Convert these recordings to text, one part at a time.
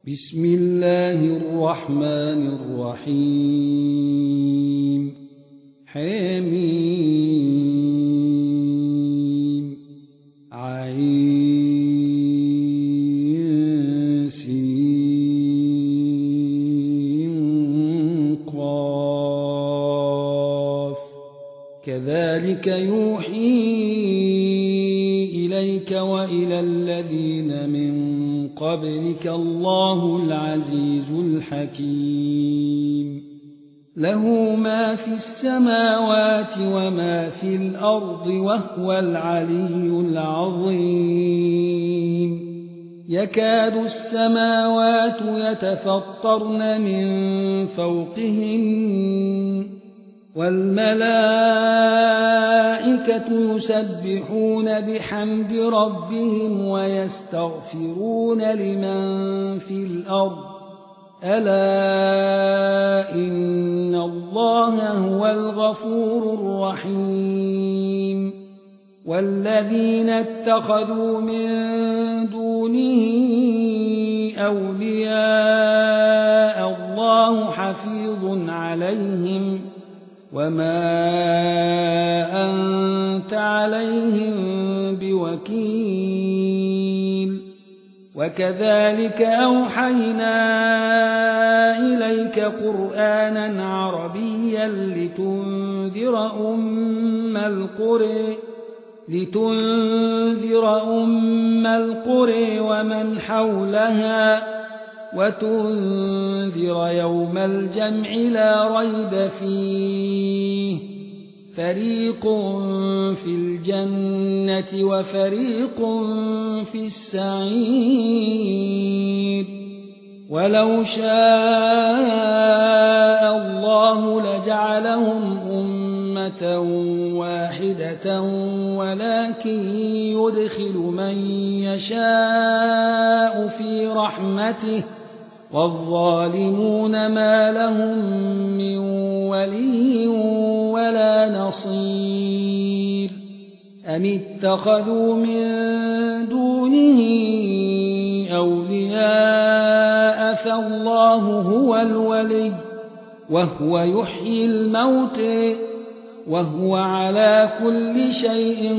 بسم الله الرحمن الرحيم حميم عين سين قاف كذلك يوحي إليك وإلى الذين من قبلك الله العزيز الحكيم له ما في السماوات وما في الأرض وهو العلي العظيم يكاد السماوات يتفطرن من فوقهن والملائكة يسبحون بحمد ربهم ويستغفرون لمن في الأرض ألا إن الله هو الغفور الرحيم والذين اتخذوا من دونه أولياء الله حفيظ عليهم وما أنت عليهم بوكيل وكذلك أوحينا إليك قرآنا عربيا لتنذر أم القرى ومن حولها وتنذر يوم الجمع لا ريب فيه فريق في الجنة وفريق في السعير ولو شاء الله لجعلهم أمة واحدة ولكن يدخل من يشاء في رحمته والظالمون ما لهم من ولي ولا نصير أم اتخذوا من دونه أولياء فالله هو الولي وهو يحيي الموتى وهو على كل شيء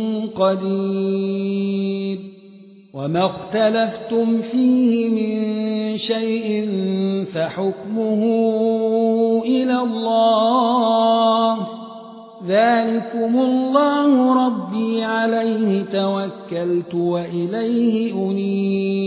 قدير وما اختلفتم فيه من شيء فحكمه إلى الله ذلكم الله ربي عليه توكلت وإليه أنيب